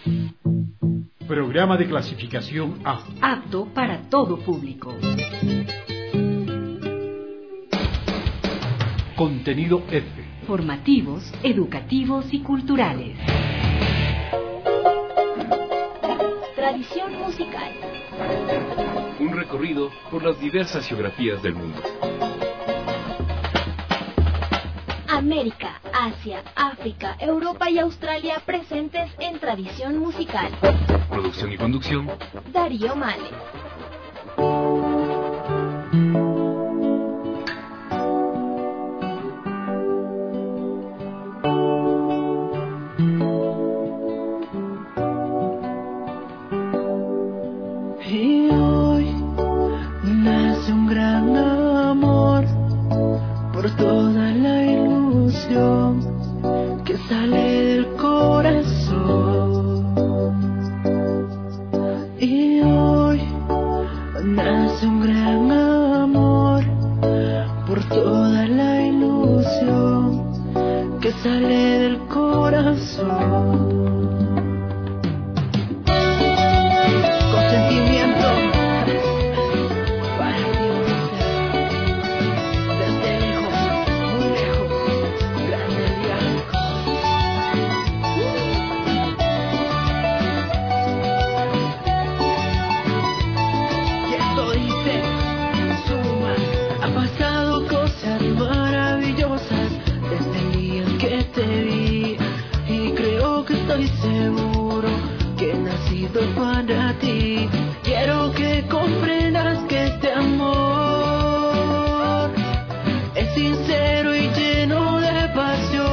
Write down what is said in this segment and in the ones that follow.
Programa de clasificación A. Apto para todo público. Contenido F. Formativos, educativos y culturales. Tradición musical. Un recorrido por las diversas geografías del mundo. América, Asia, África, Europa y Australia presentes en Tradición musical. Producción y conducción, Darío Male. Y hoy nace un gran amor por toda la ilusión que sale del corazón. Y hoy nace un gran amor por toda la ilusión que sale del corazón. Para ti, quiero que comprendas que este amor es sincero y lleno de pasión.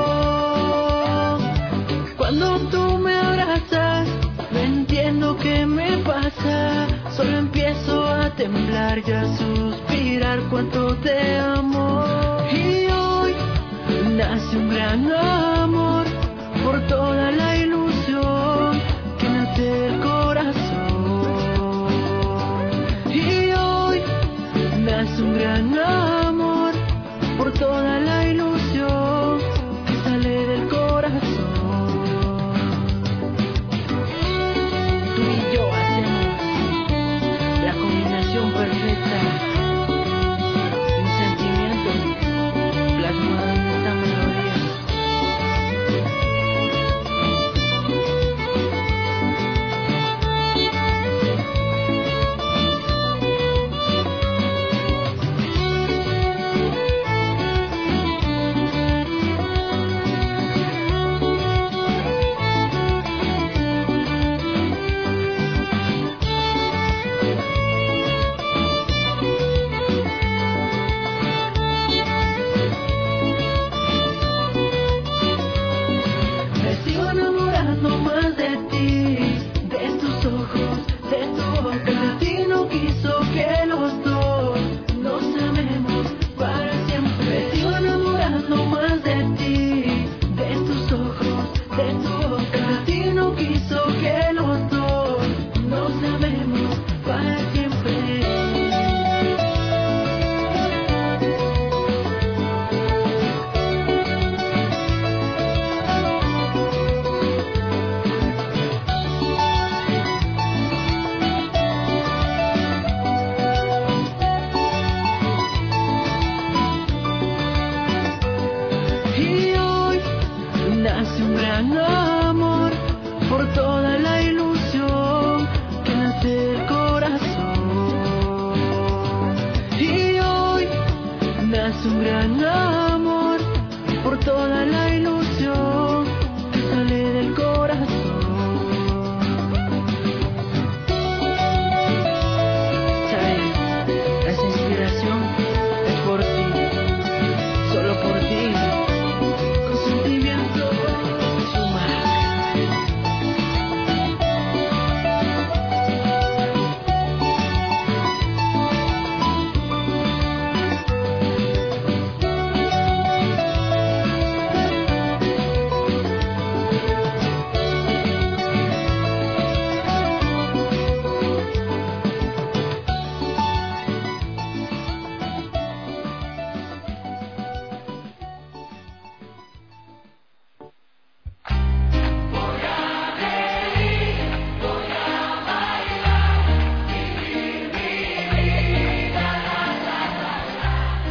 Cuando tú me abrazas, no entiendo qué me pasa, solo empiezo a temblar y a suspirar cuánto te amo. Y hoy nace un gran amor por toda la ilusión del corazón. Y hoy nace un gran amor por toda la ilusión que sale del corazón. Tú y yo hacemos la combinación perfecta, un sentimiento plasmado en esta melodía.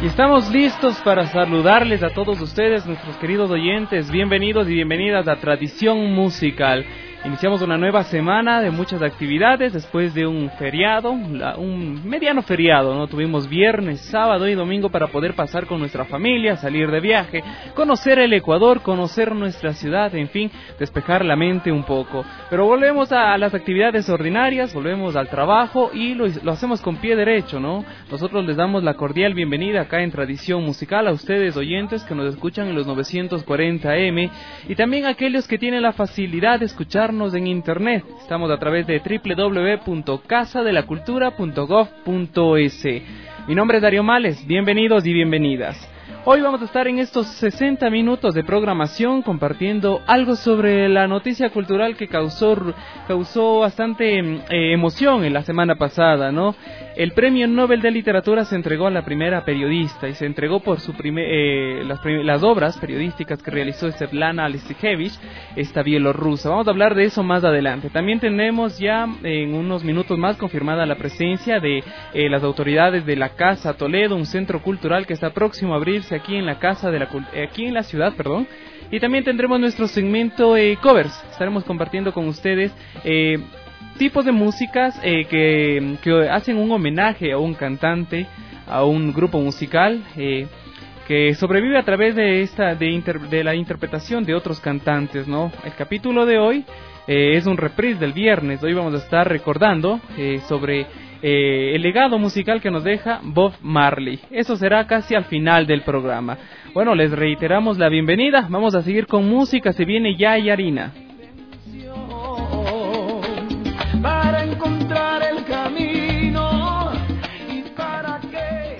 Y estamos listos para saludarles a todos ustedes, nuestros queridos oyentes. Bienvenidos y bienvenidas a Tradición Musical. Iniciamos una nueva semana de muchas actividades después de un feriado, un mediano feriado, ¿no? Tuvimos viernes, sábado y domingo para poder pasar con nuestra familia, salir de viaje, conocer el Ecuador, conocer nuestra ciudad, en fin, despejar la mente un poco. Pero volvemos a las actividades ordinarias, volvemos al trabajo y lo hacemos con pie derecho, ¿no? Nosotros les damos la cordial bienvenida acá en Tradición Musical a ustedes oyentes que nos escuchan en los 940 AM y también a aquellos que tienen la facilidad de escuchar en internet. Estamos a través de www.casadelacultura.gov.es. Mi nombre es Darío Males, bienvenidos y bienvenidas. Hoy vamos a estar en estos 60 minutos de programación compartiendo algo sobre la noticia cultural que causó bastante emoción en la semana pasada, ¿no? El Premio Nobel de Literatura se entregó a la primera periodista y se entregó por las obras periodísticas que realizó Svetlana Alexievich, esta bielorrusa. Vamos a hablar de eso más adelante. También tenemos ya en unos minutos más confirmada la presencia de las autoridades de la Casa Toledo, un centro cultural que está próximo a abrirse aquí en la ciudad. Y también tendremos nuestro segmento covers. Estaremos compartiendo con ustedes tipos de músicas que hacen un homenaje a un cantante, a un grupo musical que sobrevive a través de la interpretación de otros cantantes, ¿no? El capítulo de hoy es un reprise del viernes. Hoy vamos a estar recordando sobre el legado musical que nos deja Bob Marley. Eso será casi al final del programa. Bueno, les reiteramos la bienvenida. Vamos a seguir con música. Se viene Yayarina. Para encontrar el camino y para que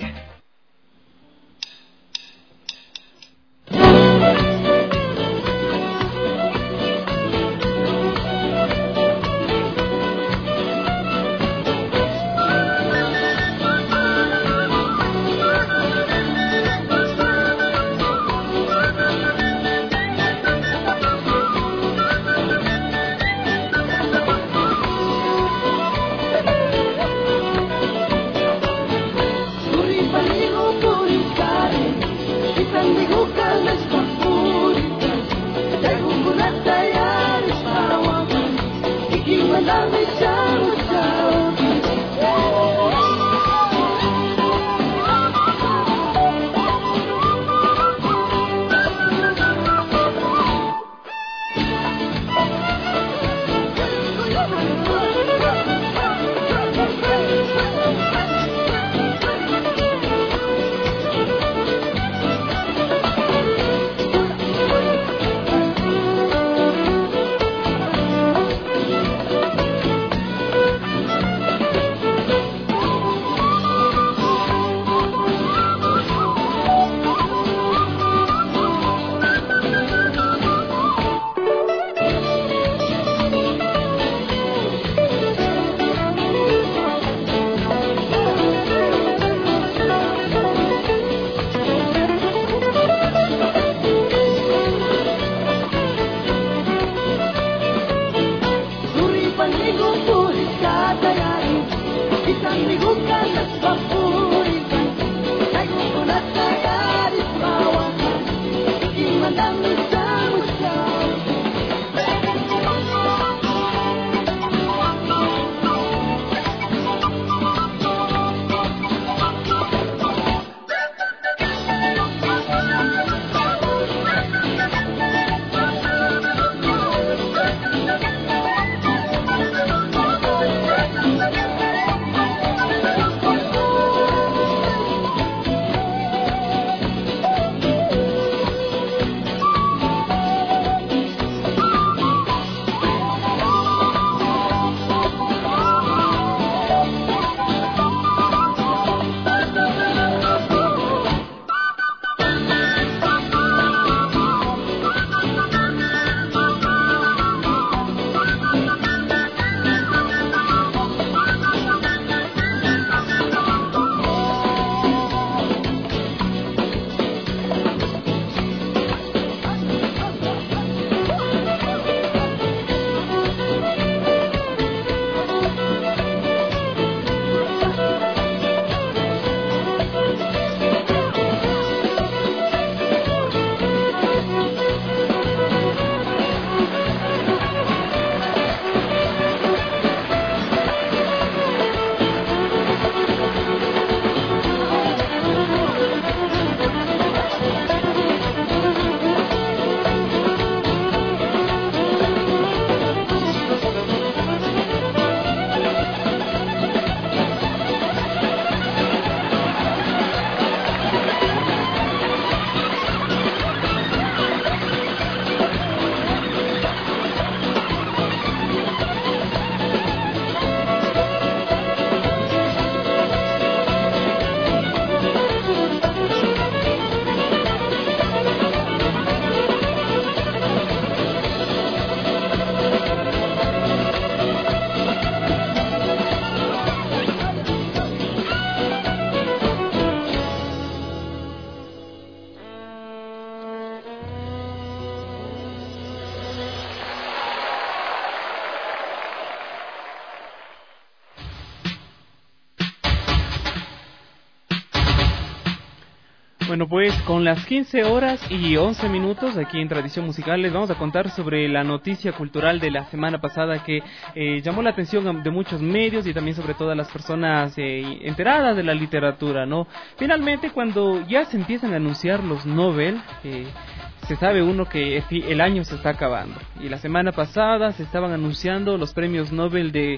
Bueno, pues con las 15 horas y 11 minutos aquí en Tradición Musical les vamos a contar sobre la noticia cultural de la semana pasada que llamó la atención de muchos medios y también sobre todo a las personas enteradas de la literatura, ¿no? Finalmente, cuando ya se empiezan a anunciar los Nobel, se sabe uno que el año se está acabando. Y la semana pasada se estaban anunciando los premios Nobel de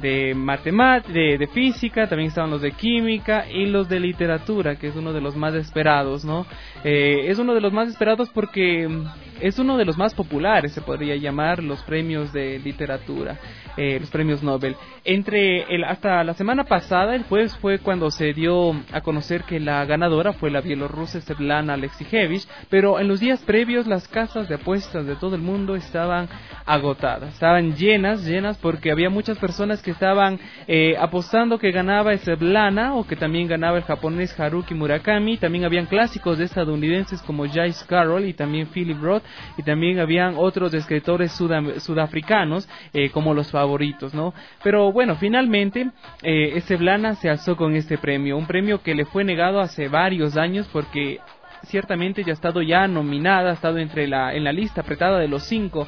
física, también estaban los de química y los de literatura, que es uno de los más esperados, ¿no? Es uno de los más esperados porque es uno de los más populares, se podría llamar, los premios de literatura, los premios Nobel. Hasta la semana pasada, el jueves, fue cuando se dio a conocer que la ganadora fue la bielorrusa Svetlana Alexievich, pero en los días previos las casas de apuestas de todo el mundo estaban agotadas, estaban llenas porque había muchas personas que estaban apostando que ganaba Svetlana o que también ganaba el japonés Haruki Murakami. También habían clásicos de estadounidenses como James Carroll y también Philip Roth, y también habían otros escritores sudafricanos como los favoritos, ¿no? Pero bueno, finalmente Svetlana se alzó con este premio, un premio que le fue negado hace varios años porque ciertamente ya ha estado nominada, ha estado en la lista apretada de los cinco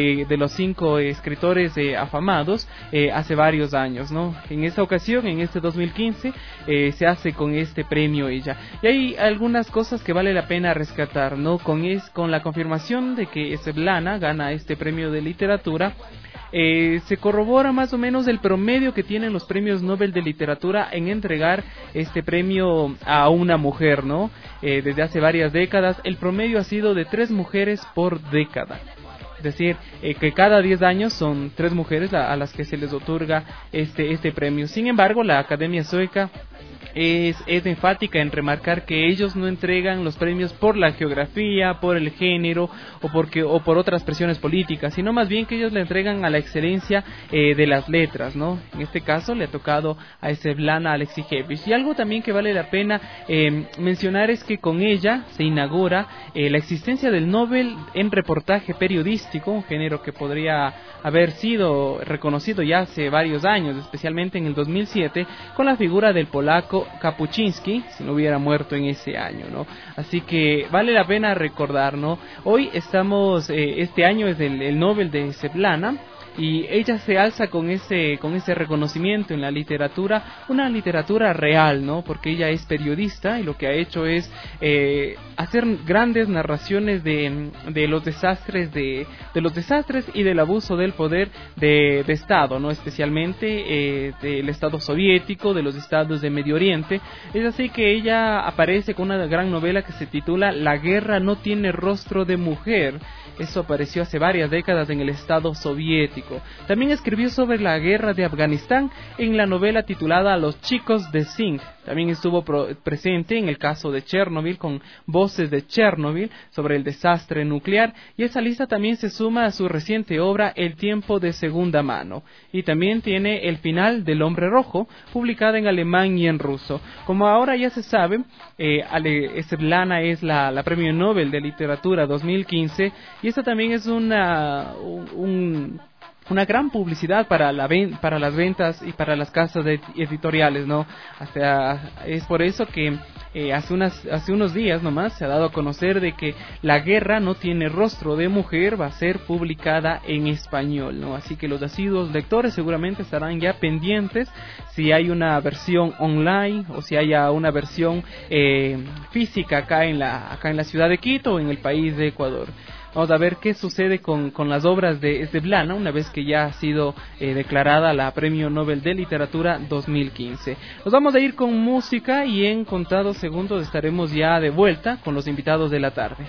escritores afamados hace varios años, ¿no? En esta ocasión, en este 2015, se hace con este premio ella. Y hay algunas cosas que vale la pena rescatar, ¿no? Con la confirmación de que Svetlana gana este premio de literatura, se corrobora más o menos el promedio que tienen los premios Nobel de literatura en entregar este premio a una mujer, ¿no? Desde hace varias décadas el promedio ha sido de 3 mujeres por década. Es decir, que cada 10 años son 3 mujeres a las que se les otorga este premio. Sin embargo, la Academia Sueca es enfática en remarcar que ellos no entregan los premios por la geografía, por el género o por otras presiones políticas, sino más bien que ellos le entregan a la excelencia de las letras, ¿no? En este caso le ha tocado a Svetlana Alexievich. Y algo también que vale la pena mencionar es que con ella se inaugura la existencia del Nobel en reportaje periodístico, un género que podría haber sido reconocido ya hace varios años, especialmente en el 2007, con la figura del polaco Kapuczynski, si no hubiera muerto en ese año, ¿no? Así que vale la pena recordar, ¿no? Hoy estamos, este año es el Nobel de Svetlana, y ella se alza con ese reconocimiento en la literatura, una literatura real, ¿no? Porque ella es periodista y lo que ha hecho es hacer grandes narraciones de los desastres y del abuso del poder de Estado, ¿no? Especialmente del Estado soviético, de los estados de Medio Oriente. Es así que ella aparece con una gran novela que se titula La guerra no tiene rostro de mujer. Eso apareció hace varias décadas en el Estado soviético. También escribió sobre la guerra de Afganistán en la novela titulada Los chicos de Zinc. También estuvo presente en el caso de Chernobyl con Voces de Chernobyl sobre el desastre nuclear, y esa lista también se suma a su reciente obra El tiempo de segunda mano, y también tiene El final del hombre rojo, publicada en alemán y en ruso. Como ahora ya se sabe, Svetlana es la Premio Nobel de Literatura 2015, y esta también es una gran publicidad para las ventas y para las casas editoriales, ¿no? Es por eso que hace unos días nomás se ha dado a conocer de que La guerra no tiene rostro de mujer va a ser publicada en español, ¿no? Así que los asiduos lectores seguramente estarán ya pendientes si hay una versión online o si haya una versión física acá en la ciudad de Quito o en el país de Ecuador. Vamos a ver qué sucede con las obras de Svetlana una vez que ya ha sido declarada la Premio Nobel de Literatura 2015. Nos vamos a ir con música y en contados segundos estaremos ya de vuelta con los invitados de la tarde.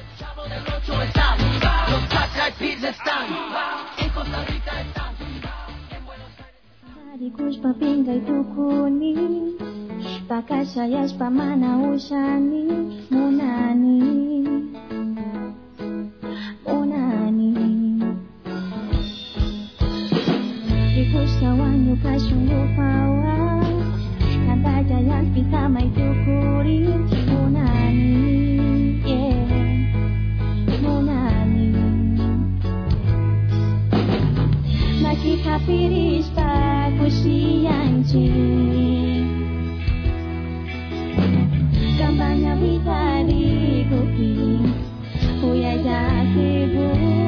Wanyo kasulupawa Kantaya yang pika may tukuri Munani, yeah Munani Makikapiris pa kusiyanchi Kampanya vitari Jaki Huya Jakibu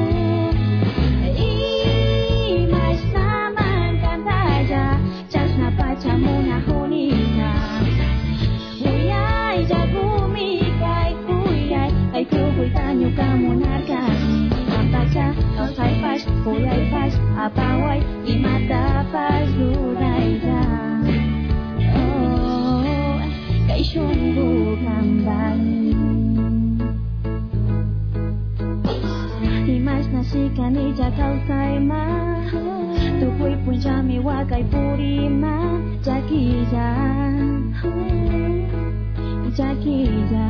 Imas naman kandaja Chasna pachamuna hunita Huyay jagumi kay kuyay Ay kuhuy tanyo kamunarkani Kampacha kausay pas Huyay pas apaway Imata pas duday dyan Kay sungguh kambang Imas nasikan ija kausay ma Tupoy punjami wakay purima Jakija Jakija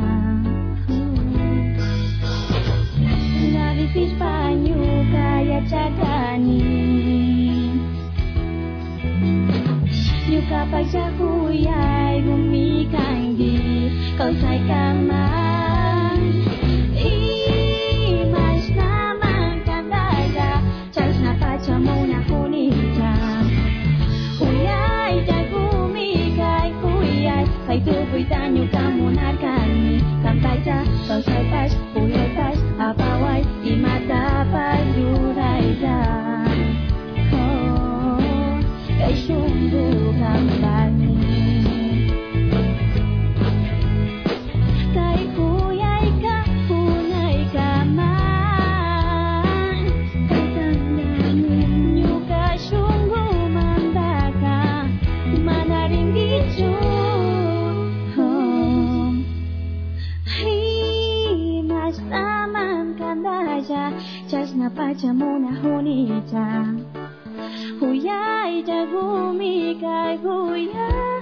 Naripis panyo kaya chagani Yuka pagjakuyay gumikanggi Kausay kamang Imas naman kandaga Charles na pachamuna kunita Huyay jagumikay kuyay Kay tukoy tanyo kamunarkani Kampaysa kausay pas Huyay pas apaway Imata pagduray dyan Kay sungguh kambang Kay kuyay ka, punay ka man Kay tanggamin nyo ka sungguh mandaka Manaring gijo Himas naman kandaja Chas na pachamuna hunita Huyay jagumi kay huyay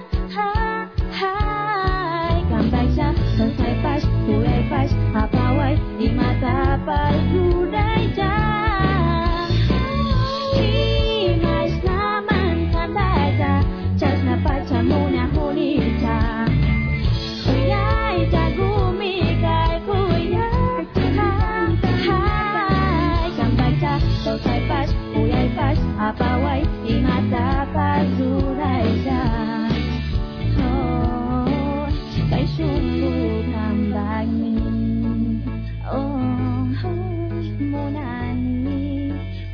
Kampaysa kausay pas Huyay pas apaway Imata pas duday dyan Himas naman kandaja Chas na pachamuna hunita Huyay jagumi kay huyay Kampaysa kausay pas Huyay pas apaway Imata pas duday dyan Kay sungguh kambang Munani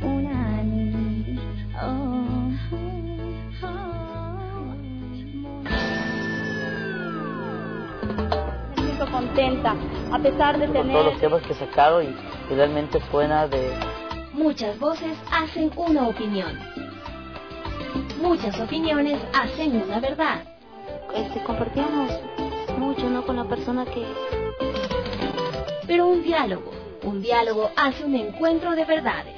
Me siento contenta, a pesar de tener... Todos los temas que he sacado y realmente suena de... Muchas voces hacen una opinión. Muchas opiniones hacen una verdad. Compartíamos mucho, ¿no? Con la persona que... Pero un diálogo hace un encuentro de verdades.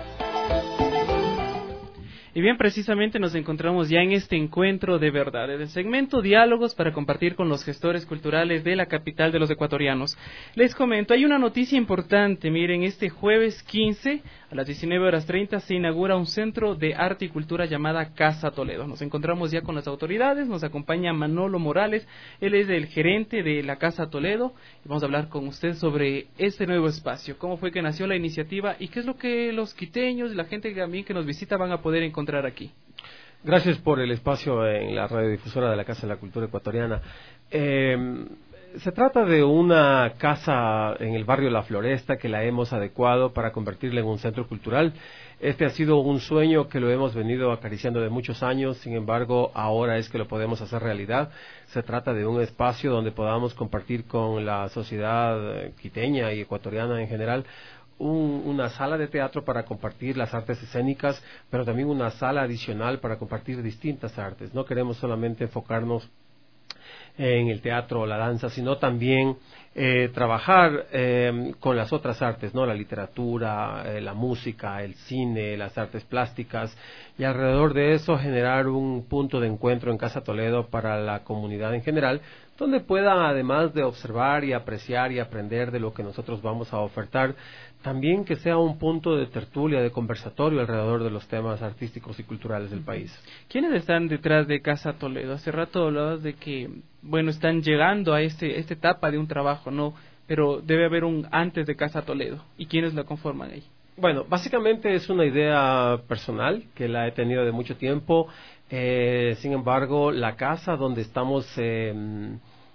Y bien, precisamente nos encontramos ya en este encuentro de verdades, el segmento Diálogos para compartir con los gestores culturales de la capital de los ecuatorianos. Les comento, hay una noticia importante, miren, este jueves 15 a las 19:30 se inaugura un centro de arte y cultura llamada Casa Toledo. Nos encontramos ya con las autoridades, nos acompaña Manolo Morales, él es el gerente de la Casa Toledo, y vamos a hablar con usted sobre este nuevo espacio, cómo fue que nació la iniciativa y qué es lo que los quiteños y la gente también que nos visita van a poder encontrar aquí. Gracias por el espacio en la radiodifusora de la Casa de la Cultura Ecuatoriana. Se trata de una casa en el barrio La Floresta que la hemos adecuado para convertirla en un centro cultural. Este ha sido un sueño que lo hemos venido acariciando de muchos años, sin embargo, ahora es que lo podemos hacer realidad. Se trata de un espacio donde podamos compartir con la sociedad quiteña y ecuatoriana en general una sala de teatro para compartir las artes escénicas, pero también una sala adicional para compartir distintas artes. No queremos solamente enfocarnos en el teatro o la danza, sino también trabajar con las otras artes, ¿no? La literatura, la música, el cine, las artes plásticas, y alrededor de eso generar un punto de encuentro en Casa Toledo para la comunidad en general, donde puedan, además de observar y apreciar y aprender de lo que nosotros vamos a ofertar, también que sea un punto de tertulia, de conversatorio alrededor de los temas artísticos y culturales del país. ¿Quiénes están detrás de Casa Toledo? Hace rato hablabas de que, bueno, están llegando a esta etapa de un trabajo, ¿no? Pero debe haber un antes de Casa Toledo. ¿Y quiénes la conforman ahí? Bueno, básicamente es una idea personal que la he tenido de mucho tiempo. Sin embargo, la casa donde estamos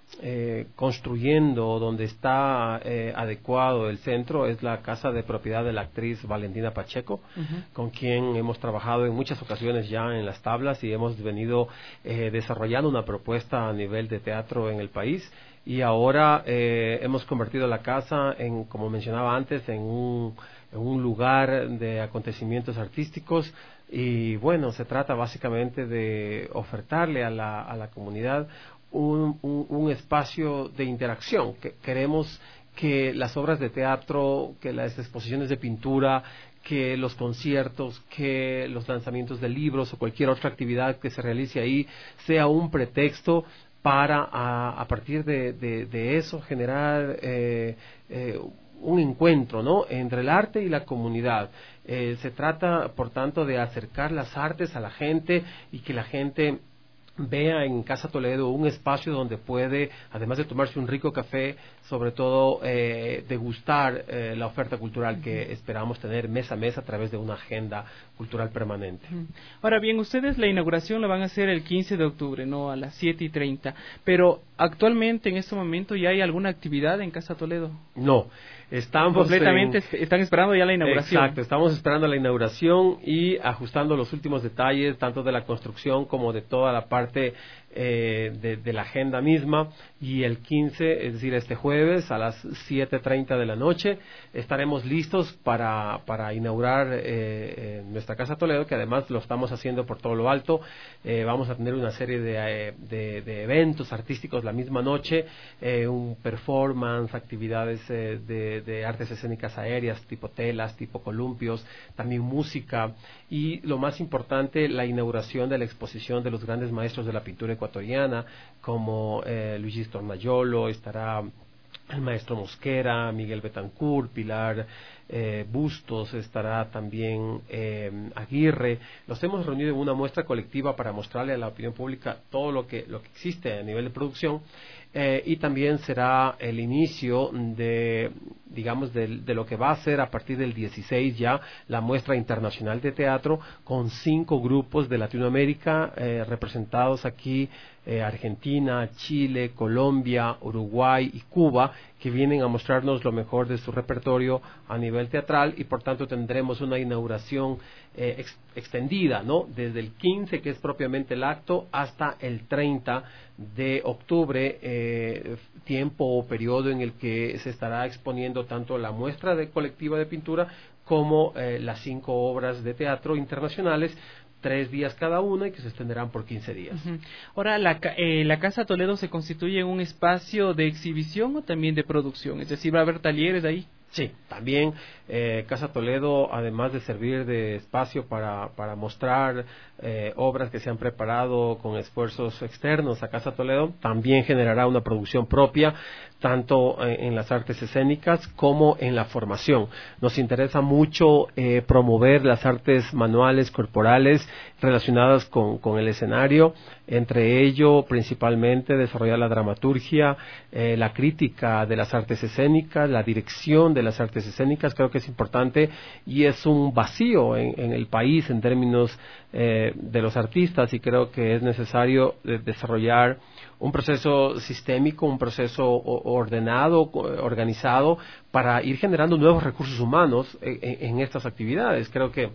construyendo, donde está adecuado el centro, es la casa de propiedad de la actriz Valentina Pacheco, con quien hemos trabajado en muchas ocasiones ya en las tablas y hemos venido desarrollando una propuesta a nivel de teatro en el país. Y ahora hemos convertido la casa en, como mencionaba antes, en un lugar de acontecimientos artísticos. Y bueno, se trata básicamente de ofertarle a la comunidad un espacio de interacción. Queremos que las obras de teatro, que las exposiciones de pintura, que los conciertos, que los lanzamientos de libros o cualquier otra actividad que se realice ahí sea un pretexto para a partir de eso generar un encuentro, ¿no?, entre el arte y la comunidad. Se trata, por tanto, de acercar las artes a la gente y que la gente vea en Casa Toledo un espacio donde puede, además de tomarse un rico café, sobre todo degustar la oferta cultural que esperamos tener mes a mes a través de una agenda cultural permanente. Ahora bien, ustedes la inauguración la van a hacer el 15 de octubre, ¿no?, a las 7:30, pero actualmente en este momento ¿ya hay alguna actividad en Casa Toledo? No, estamos completamente están esperando ya la inauguración. Exacto, estamos esperando la inauguración y ajustando los últimos detalles, tanto de la construcción como de toda la parte de la agenda misma. Y el 15, es decir, este jueves a las 7:30 de la noche, estaremos listos para inaugurar nuestra Casa Toledo, que además lo estamos haciendo por todo lo alto. Vamos a tener una serie de eventos artísticos la misma noche, un performance, actividades de artes escénicas aéreas, tipo telas, tipo columpios, también música, y lo más importante, la inauguración de la exposición de los grandes maestros de la pintura ecuatoriana, como Luigi Stornaiolo, estará el maestro Mosquera, Miguel Betancourt, Pilar Bustos, estará también Aguirre. Los hemos reunido en una muestra colectiva para mostrarle a la opinión pública todo lo que existe a nivel de producción, y también será el inicio de lo que va a ser a partir del 16 ya la muestra internacional de teatro, con 5 grupos de Latinoamérica representados aquí, Argentina, Chile, Colombia, Uruguay y Cuba, que vienen a mostrarnos lo mejor de su repertorio a nivel teatral, y por tanto tendremos una inauguración extendida, ¿no?, desde el 15, que es propiamente el acto, hasta el 30 de octubre, tiempo o periodo en el que se estará exponiendo tanto la muestra colectiva de pintura como las 5 obras de teatro internacionales, 3 días cada una, y que se extenderán por 15 días. Ahora, ¿la Casa Toledo se constituye en un espacio de exhibición o también de producción? Es decir, ¿va a haber talleres ahí? Sí, también Casa Toledo, además de servir de espacio para mostrar obras que se han preparado con esfuerzos externos a Casa Toledo, también generará una producción propia, tanto en las artes escénicas como en la formación. Nos interesa mucho promover las artes manuales, corporales, relacionadas con el escenario, entre ello principalmente desarrollar la dramaturgia, la crítica de las artes escénicas, la dirección de las artes escénicas. Creo que es importante y es un vacío en el país en términos de los artistas, y creo que es necesario desarrollar un proceso sistémico, un proceso ordenado, organizado, para ir generando nuevos recursos humanos en estas actividades. Creo que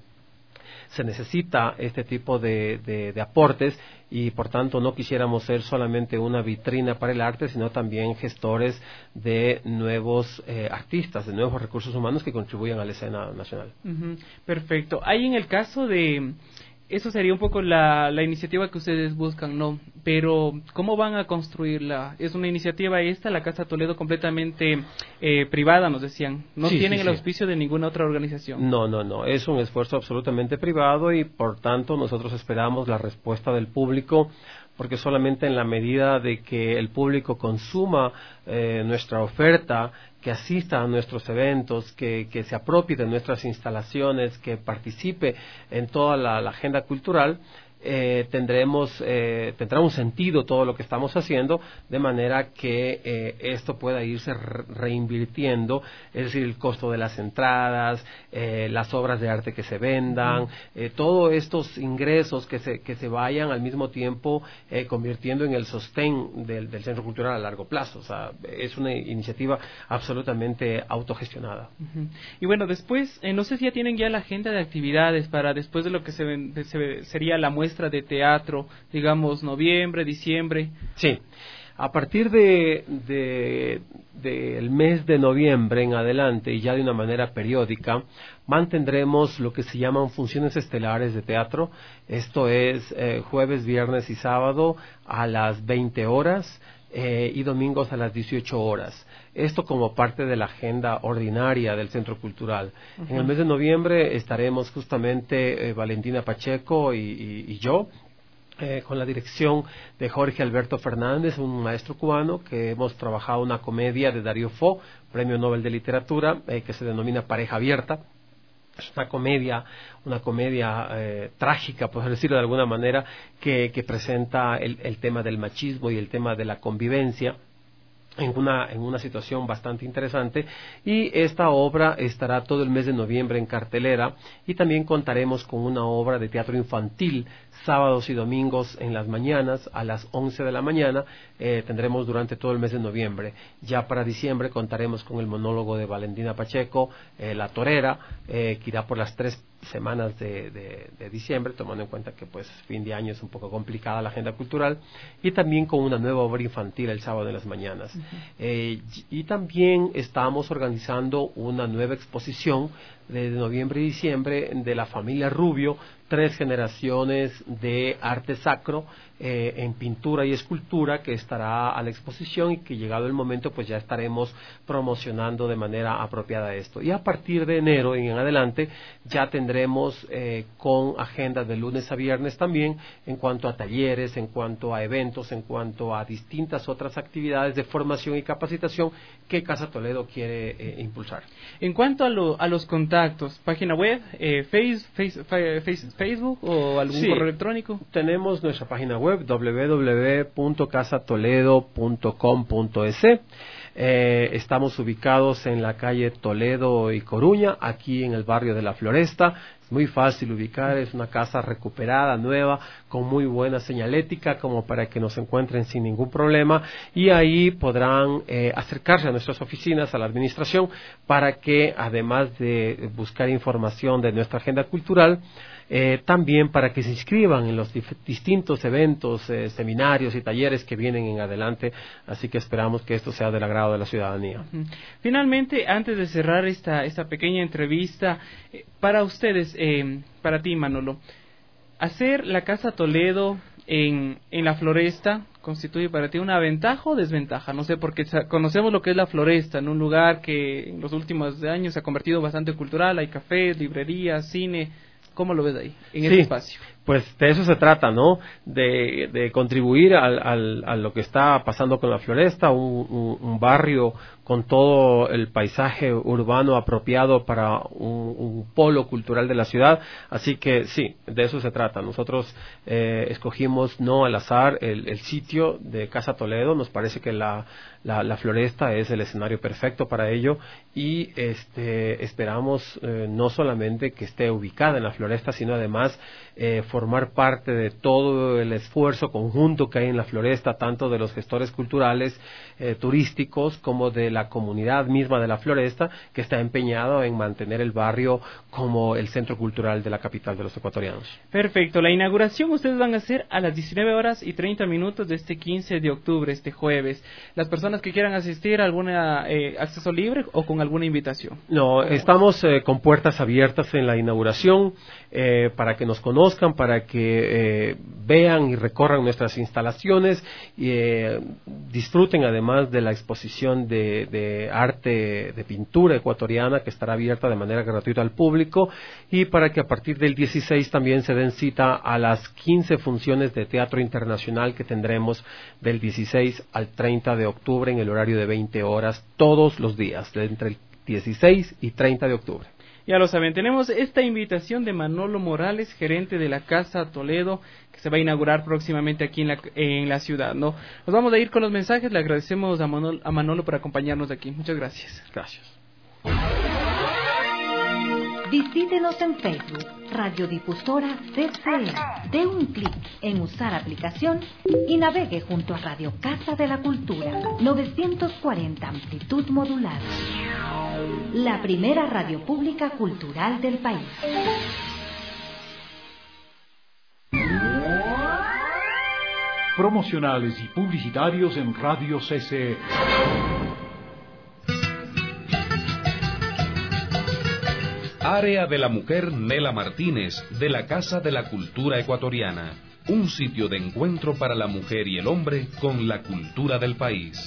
se necesita este tipo de aportes, y por tanto no quisiéramos ser solamente una vitrina para el arte, sino también gestores de nuevos artistas, de nuevos recursos humanos que contribuyan a la escena nacional. Perfecto. Ahí, en el caso de... Eso sería un poco la iniciativa que ustedes buscan, ¿no? Pero, ¿cómo van a construirla? ¿Es una iniciativa la Casa Toledo, completamente privada, nos decían? ¿No tienen el auspicio de ninguna otra organización? No. Es un esfuerzo absolutamente privado, y por tanto nosotros esperamos la respuesta del público, porque solamente en la medida de que el público consuma nuestra oferta, que asista a nuestros eventos, que se apropie de nuestras instalaciones, que participe en toda la agenda cultural, tendrá un sentido todo lo que estamos haciendo, de manera que esto pueda irse reinvirtiendo, es decir, el costo de las entradas, las obras de arte que se vendan, todos estos ingresos que se vayan al mismo tiempo convirtiendo en el sostén del Centro Cultural a largo plazo. O sea, es una iniciativa absolutamente autogestionada. Y bueno, después, no sé si ya tienen ya la agenda de actividades para después de lo que sería la muestra de teatro, digamos, noviembre, diciembre. Sí. A partir del mes de noviembre en adelante, y ya de una manera periódica, mantendremos lo que se llaman funciones estelares de teatro. Esto es jueves, viernes y sábado a las 20 horas y domingos a las 18 horas. Esto como parte de la agenda ordinaria del Centro Cultural. En el mes de noviembre estaremos justamente Valentina Pacheco y yo, con la dirección de Jorge Alberto Fernández, un maestro cubano, que hemos trabajado una comedia de Darío Fo, Premio Nobel de Literatura, que se denomina Pareja Abierta. Es una comedia trágica, por decirlo de alguna manera, que presenta el tema del machismo y el tema de la convivencia en una situación bastante interesante, y esta obra estará todo el mes de noviembre en cartelera, y también contaremos con una obra de teatro infantil sábados y domingos en las mañanas a las 11 de la mañana. Tendremos durante todo el mes de noviembre. Ya para diciembre contaremos con el monólogo de Valentina Pacheco, La Torera, que irá por las 3 semanas de diciembre, tomando en cuenta que pues fin de año es un poco complicada la agenda cultural, y también con una nueva obra infantil el sábado en las mañanas. Y también estamos organizando una nueva exposición de noviembre y diciembre de la familia Rubio, 3 generaciones de arte sacro en pintura y escultura, que estará a la exposición, y que llegado el momento pues ya estaremos promocionando de manera apropiada esto. Y a partir de enero en adelante ya tendremos con agenda de lunes a viernes también, en cuanto a talleres, en cuanto a eventos, en cuanto a distintas otras actividades de formación y capacitación que Casa Toledo quiere impulsar. En cuanto a los contactos, página web, Facebook o algún correo electrónico. Tenemos nuestra página web www.casatoledo.com.es. Estamos ubicados en la calle Toledo y Coruña, aquí en el barrio de La Floresta. Es muy fácil ubicar, es una casa recuperada, nueva, con muy buena señalética, como para que nos encuentren sin ningún problema, y ahí podrán acercarse a nuestras oficinas, a la administración, para que, además de buscar información de nuestra agenda cultural, también para que se inscriban en los distintos eventos, seminarios y talleres que vienen en adelante. Así que esperamos que esto sea del agrado de la ciudadanía. Finalmente, antes de cerrar esta pequeña entrevista, para ustedes, para ti, Manolo, hacer la Casa Toledo en La Floresta constituye para ti una ventaja o desventaja. No sé, porque conocemos lo que es La Floresta, en un lugar que en los últimos años se ha convertido bastante cultural, hay cafés, librerías, cine. ¿Cómo lo ves ahí, en ese espacio? Pues de eso se trata, ¿no? De contribuir a lo que está pasando con La Floresta, un barrio con todo el paisaje urbano apropiado para un polo cultural de la ciudad. Así que sí, de eso se trata. Nosotros escogimos no al azar el sitio de Casa Toledo. Nos parece que la Floresta es el escenario perfecto para ello, y esperamos no solamente que esté ubicada en La Floresta, sino además formar parte de todo el esfuerzo conjunto que hay en La Floresta, tanto de los gestores culturales, turísticos, como de la comunidad misma de La Floresta, que está empeñado en mantener el barrio como el centro cultural de la capital de los ecuatorianos. Perfecto. La inauguración ustedes van a hacer a las 19:30 de este 15 de octubre, este jueves. Las personas que quieran asistir, ¿alguna acceso libre o con alguna invitación? No, estamos con puertas abiertas en la inauguración, para que nos conozcan, para que vean y recorran nuestras instalaciones, y disfruten además de la exposición de arte de pintura ecuatoriana, que estará abierta de manera gratuita al público, y para que a partir del 16 también se den cita a las 15 funciones de teatro internacional que tendremos del 16 al 30 de octubre en el horario de 20 horas todos los días, entre el 16 y 30 de octubre. Ya lo saben, tenemos esta invitación de Manolo Morales, gerente de la Casa Toledo, que se va a inaugurar próximamente aquí en la ciudad, ¿no? Nos vamos a ir con los mensajes, le agradecemos a Manolo por acompañarnos aquí. Muchas gracias. Gracias. Visítenos en Facebook, Radiodifusora CCE. Dé un clic en usar aplicación y navegue junto a Radio Casa de la Cultura, 940 amplitud modulada. La primera radio pública cultural del país. Promocionales y publicitarios en Radio CCE. Área de la Mujer Nela Martínez, de la Casa de la Cultura Ecuatoriana. Un sitio de encuentro para la mujer y el hombre con la cultura del país.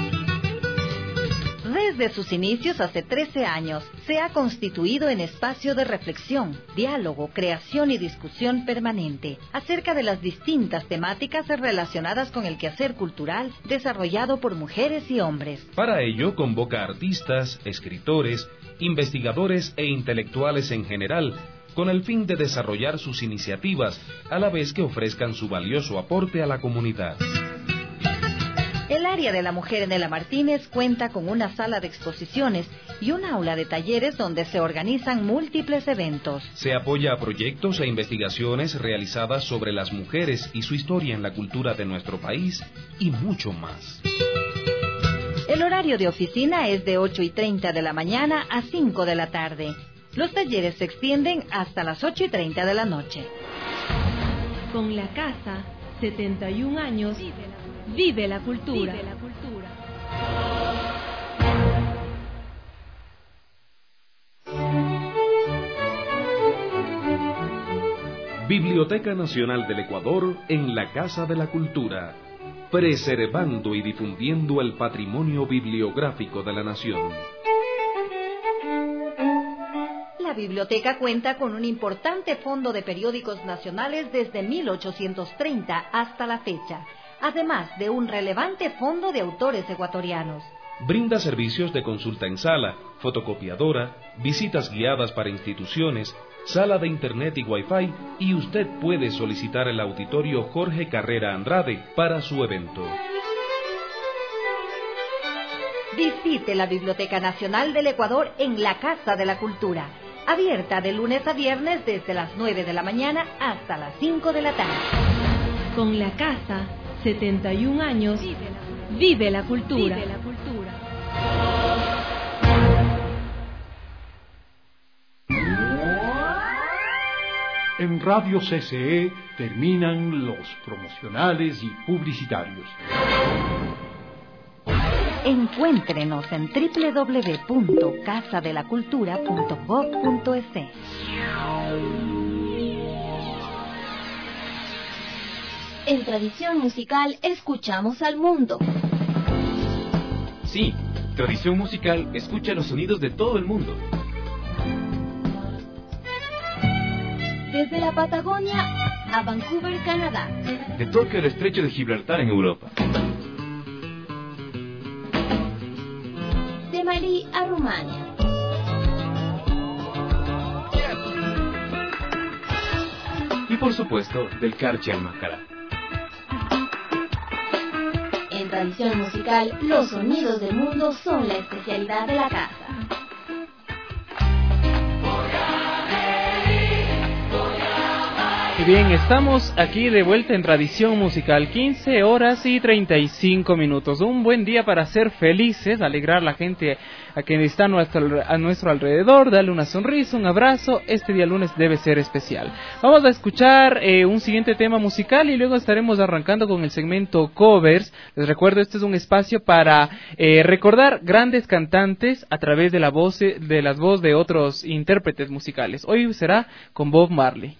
Desde sus inicios hace 13 años, se ha constituido en espacio de reflexión, diálogo, creación y discusión permanente acerca de las distintas temáticas relacionadas con el quehacer cultural desarrollado por mujeres y hombres. Para ello, convoca artistas, escritores, investigadores e intelectuales en general, con el fin de desarrollar sus iniciativas, a la vez que ofrezcan su valioso aporte a la comunidad. El área de la mujer Nela Martínez cuenta con una sala de exposiciones y un aula de talleres donde se organizan múltiples eventos. Se apoya a proyectos e investigaciones realizadas sobre las mujeres y su historia en la cultura de nuestro país y mucho más. El horario de oficina es de 8:30 de la mañana a 5 de la tarde. Los talleres se extienden hasta las 8:30 de la noche. Con la casa, 71 años, vive la cultura. Vive la cultura. Biblioteca Nacional del Ecuador en la Casa de la Cultura, preservando y difundiendo el patrimonio bibliográfico de la nación. La biblioteca cuenta con un importante fondo de periódicos nacionales desde 1830 hasta la fecha, además de un relevante fondo de autores ecuatorianos. Brinda servicios de consulta en sala, fotocopiadora, visitas guiadas para instituciones, sala de internet y wifi, y usted puede solicitar el auditorio Jorge Carrera Andrade para su evento. Visite la Biblioteca Nacional del Ecuador en la Casa de la Cultura, abierta de lunes a viernes desde las 9 de la mañana hasta las 5 de la tarde. Con la casa, 71 años, vive la cultura. Vive la cultura. En Radio CCE terminan los promocionales y publicitarios. Encuéntrenos en www.casadelacultura.gov.es. En Tradición Musical escuchamos al mundo. Sí, Tradición Musical escucha los sonidos de todo el mundo. Desde la Patagonia a Vancouver, Canadá. De Tokio al Estrecho de Gibraltar en Europa. De Malí a Rumania. Y por supuesto, del Carchi al Macará. En Tradición Musical, los sonidos del mundo son la especialidad de la casa. Bien, estamos aquí de vuelta en Tradición Musical, 15 horas y 35 minutos. Un buen día para ser felices, alegrar a la gente a quien está a nuestro alrededor, darle una sonrisa, un abrazo. Este día lunes debe ser especial. Vamos a escuchar un siguiente tema musical y luego estaremos arrancando con el segmento Covers. Les recuerdo, este es un espacio para recordar grandes cantantes a través de las voces de otros intérpretes musicales. Hoy será con Bob Marley.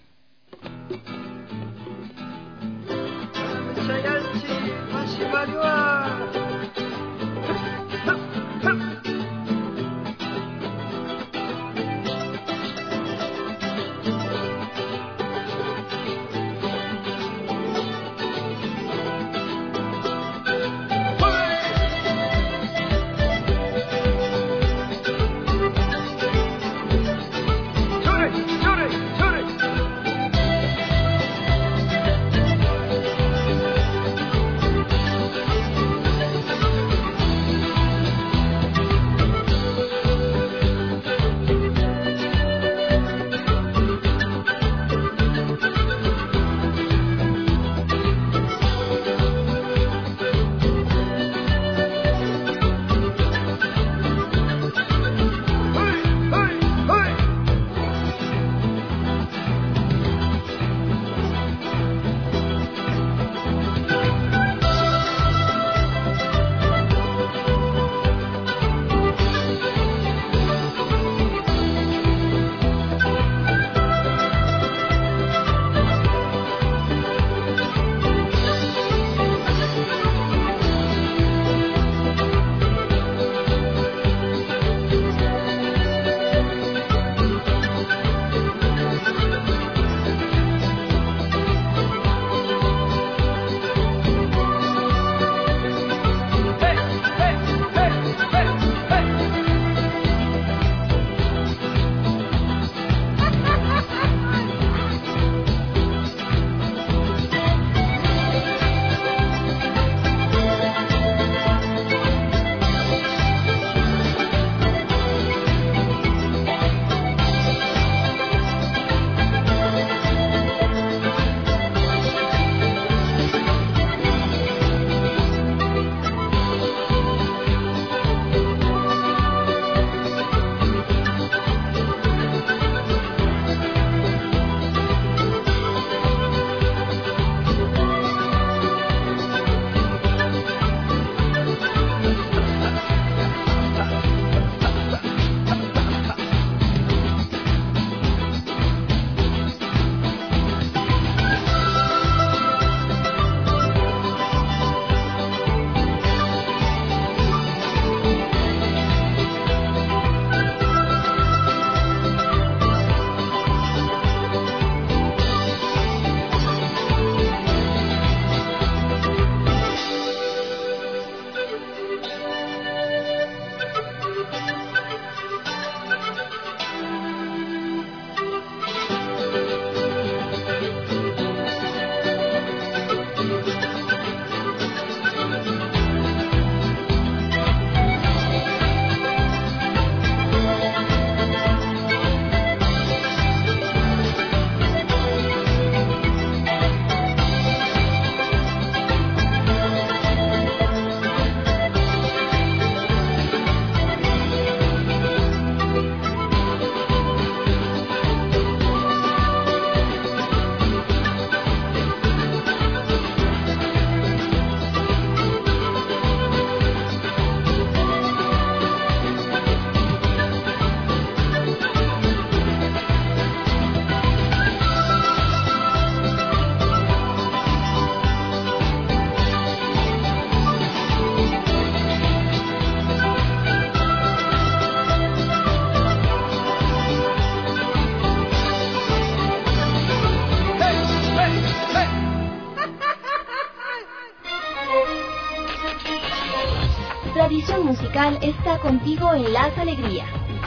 tradición musical está contigo en las alegrías,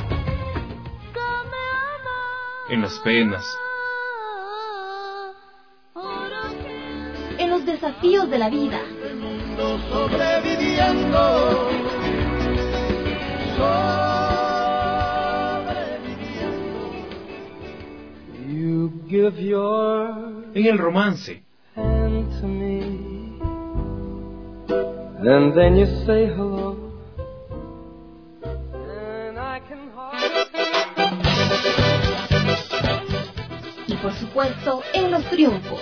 en las penas, en los desafíos de la vida. Sobreviviendo. You give your en el romance, hand to me, and then you say hello, and I can y por supuesto en los triunfos.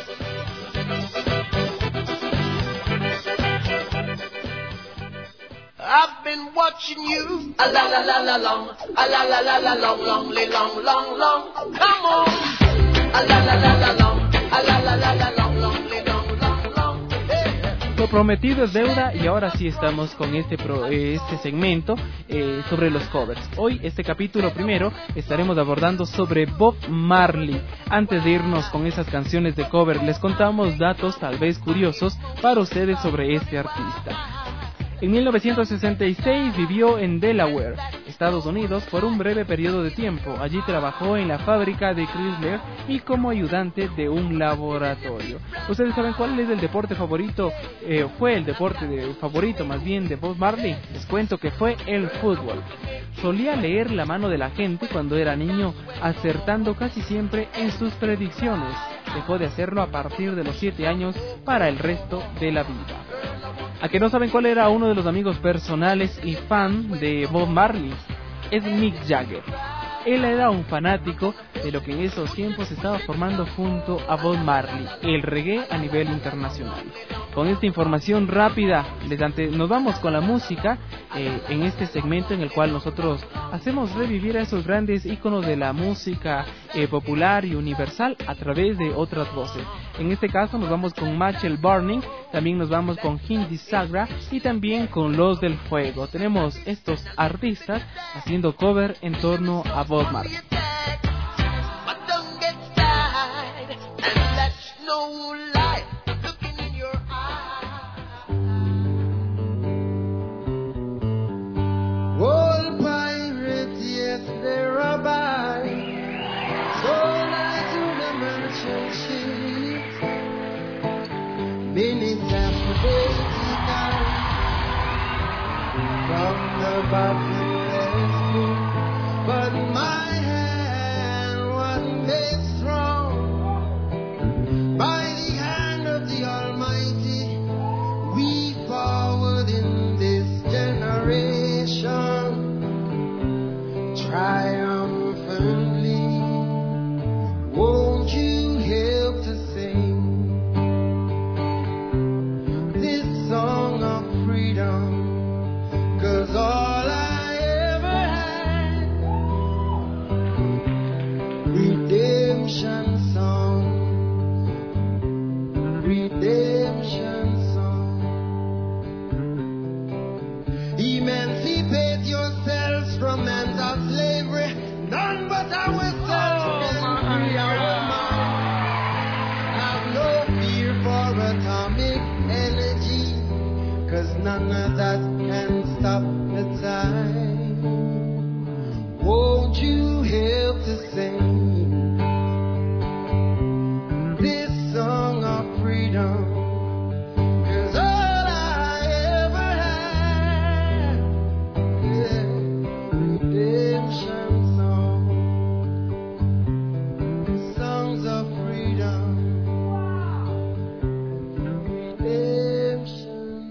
I've been watching you, a la la la la long, a la la la la long, long, long, long, long. Come on, a la la la la long, a la la la la long, long, long, long. Lo prometido es deuda y ahora sí estamos con este segmento sobre los covers. Hoy, este capítulo primero, estaremos abordando sobre Bob Marley. Antes de irnos con esas canciones de cover, les contamos datos tal vez curiosos para ustedes sobre este artista. En 1966 vivió en Delaware, Estados Unidos, por un breve periodo de tiempo. Allí trabajó en la fábrica de Chrysler y como ayudante de un laboratorio. ¿Ustedes saben cuál es el deporte favorito? Fue el deporte favorito más bien de Bob Marley. Les cuento que fue el fútbol. Solía leer la mano de la gente cuando era niño, acertando casi siempre en sus predicciones. Dejó de hacerlo a partir de los 7 años para el resto de la vida. ¿A que no saben cuál era uno de los amigos personales y fan de Bob Marley? Es Mick Jagger. Él era un fanático de lo que en esos tiempos se estaba formando junto a Bob Marley, el reggae a nivel internacional. Con esta información rápida, nos vamos con la música en este segmento en el cual nosotros hacemos revivir a esos grandes íconos de la música popular y universal a través de otras voces. En este caso nos vamos con Machel Burning, también nos vamos con Hindi Sagra y también con Los del Fuego. Tenemos estos artistas haciendo cover en torno a Bob Marley. Old pirates, yes, they're by. Sold out to the merchant ships. Minutes after they took out from the bottomless pit. But my hand was made strong by the hand of the Almighty. We forward in this generation triumphantly. Won't you help to sing this song of freedom? 'Cause all I ever had, redemption song, redemption song. Emancipate yourselves from mental slavery. None but ourselves can free our mind. Have no fear for atomic energy, 'cause none of that can stop the time. Won't you help to sing this song of freedom? 'Cause all I ever had, yeah, redemption song, songs of freedom, redemption.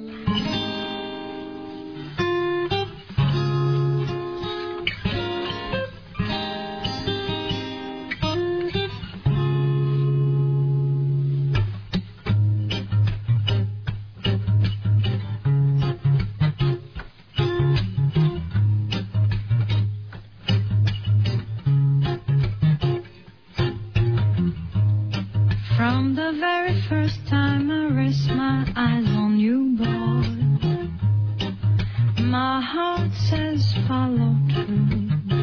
From the very first time I rest my eyes on you, boy, my heart says follow through.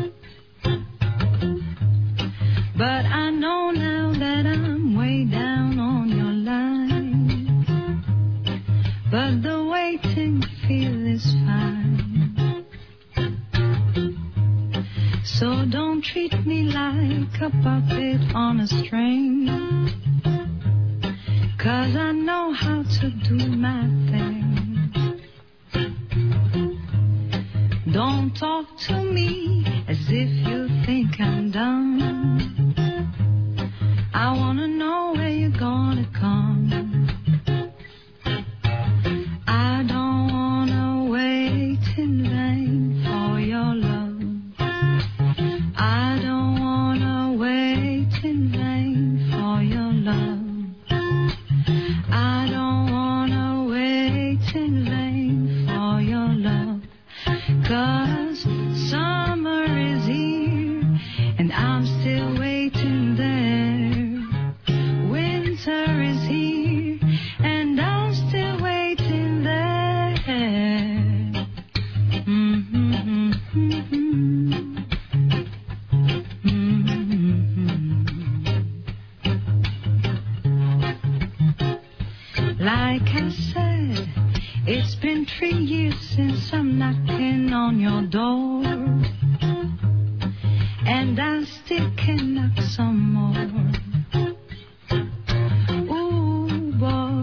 But I know now that I'm way down on your line. But the waiting feel is fine. like a puppet on a string, 'cause I know how to do my thing. Don't talk to me as if you think I'm dumb. I wanna know where you're gonna come. I don't wanna wait in vain for your love. I don't wanna wait in vain for your love. I don't wanna wait in vain for your love. 'Cause summer is here and I'm still waiting there. Winter is here and I'm still waiting there. Mm-hmm, mm-hmm. Like I said, it's been 3 years since I'm knocking on your door, and I still can knock some more. Ooh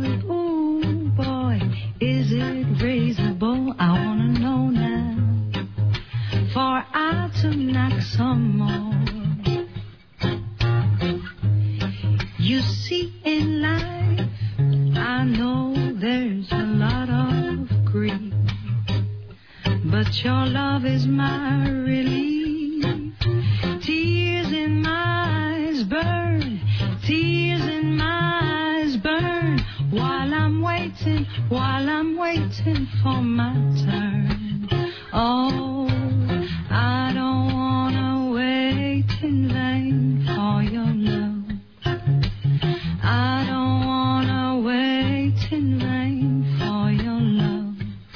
boy, is it reasonable? I wanna know now, for I to knock some more. You see, in life, I know there's a lot of grief, but your love is my relief. Tears in my eyes burn, tears in my eyes burn, while I'm waiting for my turn. Oh, I don't wanna wait in vain for your love. I don't wanna wait in vain for your love.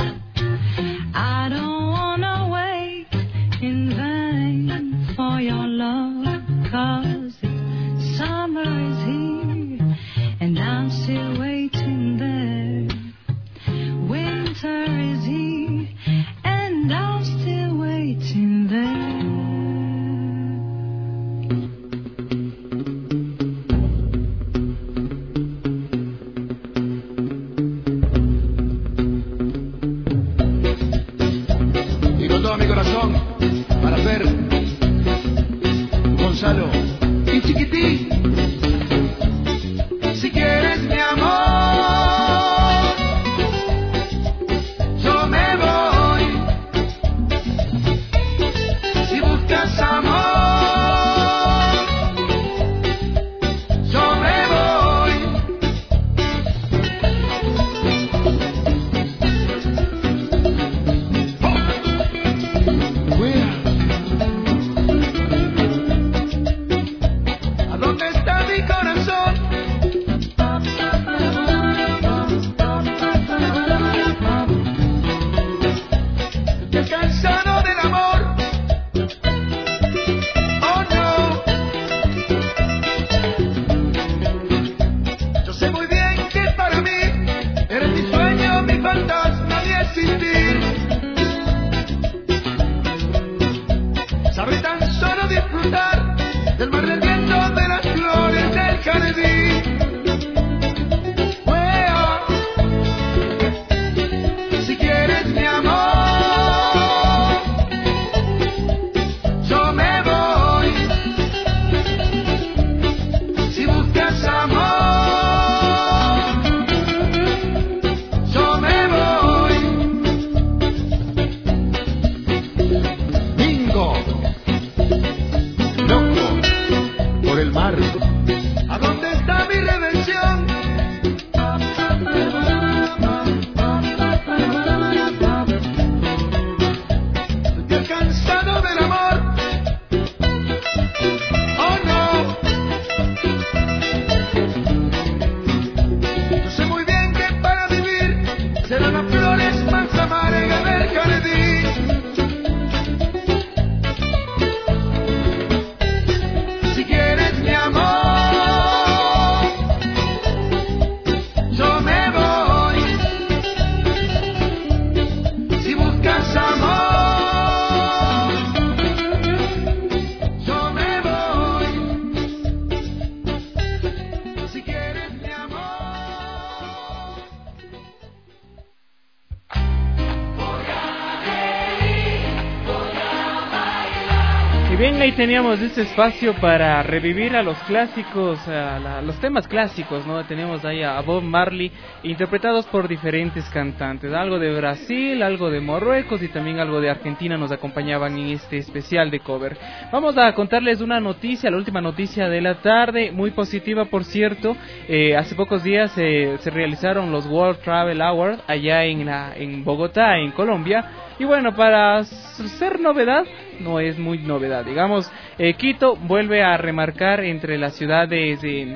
I don't wanna wait in vain for your love, 'cause summer is here and I'm still waiting there. Winter is here and I'm still waiting there. Mi corazón para ser Gonzalo y Chiquitín. Si quieres mi amor, yo me voy. Si buscas amor, yo me voy. ¿A dónde está mi corazón? Estoy cansado del amor. Oh no. Yo sé muy bien que para mí eres mi sueño, mi fantasma, mi existir. Sabré tan solo disfrutar del mar, del viento, de las flores del jardín. Si quieres mi amor, yo me voy. Si buscas amor, bien, ahí teníamos este espacio para revivir a los clásicos, los temas clásicos, ¿no? Teníamos ahí a Bob Marley, interpretados por diferentes cantantes, algo de Brasil, algo de Marruecos y también algo de Argentina nos acompañaban en este especial de cover. Vamos a contarles una noticia, la última noticia de la tarde, muy positiva por cierto. Hace pocos días se realizaron los World Travel Awards allá en Bogotá, en Colombia, y bueno, para ser novedad, no es muy novedad, digamos. Quito vuelve a remarcar entre las ciudades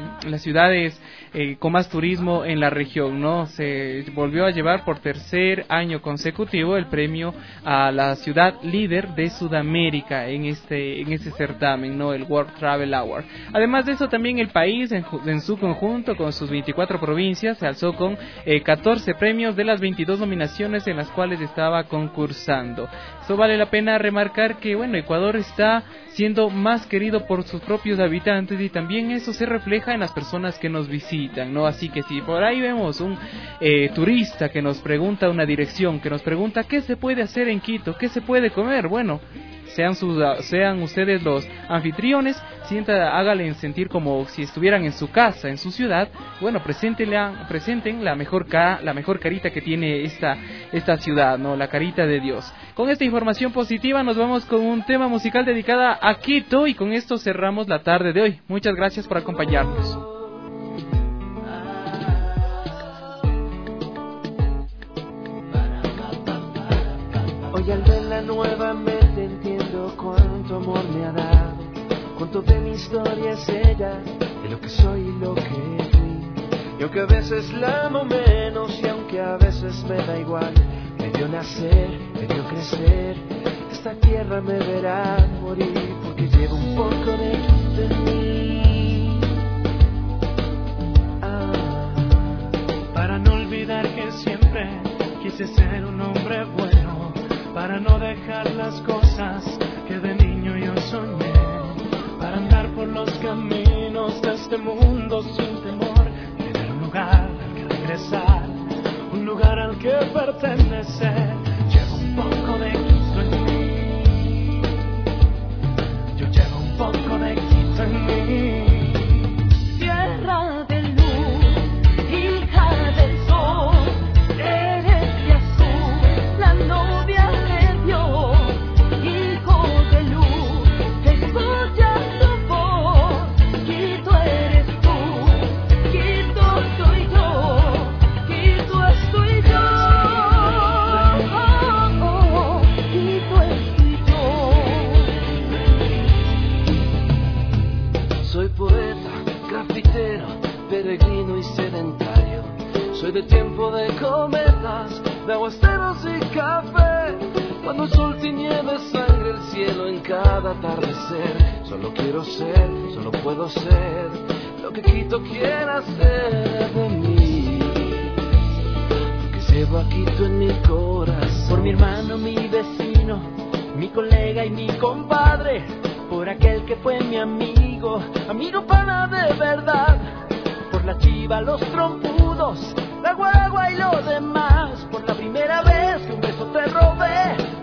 con más turismo en la región, ¿no? Se volvió a llevar por tercer año consecutivo el premio a la ciudad líder de Sudamérica en este certamen, ¿no? El World Travel Award. Además de eso, también el país en su conjunto, con sus 24 provincias, se alzó con 14 premios de las 22 nominaciones en las cuales estaba concursando. Esto vale la pena remarcar que, bueno, Ecuador está siendo más querido por sus propios habitantes y también eso se refleja en las personas que nos visitan, ¿no? Así que si por ahí vemos un turista que nos pregunta una dirección, que nos pregunta qué se puede hacer en Quito, qué se puede comer, bueno, sean ustedes los anfitriones, háganle sentir como si estuvieran en su casa, en su ciudad. Bueno, presenten la mejor carita que tiene esta ciudad, ¿no? La carita de Dios. Con esta información positiva nos vamos con un tema musical dedicado a Quito y con esto cerramos la tarde de hoy. Muchas gracias por acompañarnos. Hoy al verla nuevamente entiendo cuánto amor me ha dado, cuánto de mi historia es ella, de lo que soy y lo que fui. Y aunque a veces la amo menos y aunque a veces me da igual, me vio nacer, me vio crecer, esta tierra me verá morir, porque llevo un poco de Quito en mí. Para no olvidar que siempre quise ser un hombre bueno, para no dejar las cosas que de niño yo soñé, para andar por los caminos de este mundo sin temor, tener un lugar al que regresar, un lugar al que pertenecer. Llevo un poco de Quito en mí, yo llevo un poco de Quito en mí. Tierra de luz, hija del sol, eres de azul, la novia de Dios, hijo de luz, escucha tu voz. Quito eres tú, Quito soy yo, Quito estoy yo, Quito estoy yo. Soy poeta, grafitero, peregrino y sedentario. Soy de tiempo de cometas, de aguaceros y café, cuando el sol tiñe de sangre el cielo en cada atardecer. Solo quiero ser, solo puedo ser lo que Quito quiera ser de mí, porque llevo a Quito en mi corazón. Por mi hermano, mi vecino, mi colega y mi compadre, por aquel que fue mi amigo, amigo pana de verdad, por la chiva, los trompudos, la guagua y lo demás, por la primera vez que un beso te robé,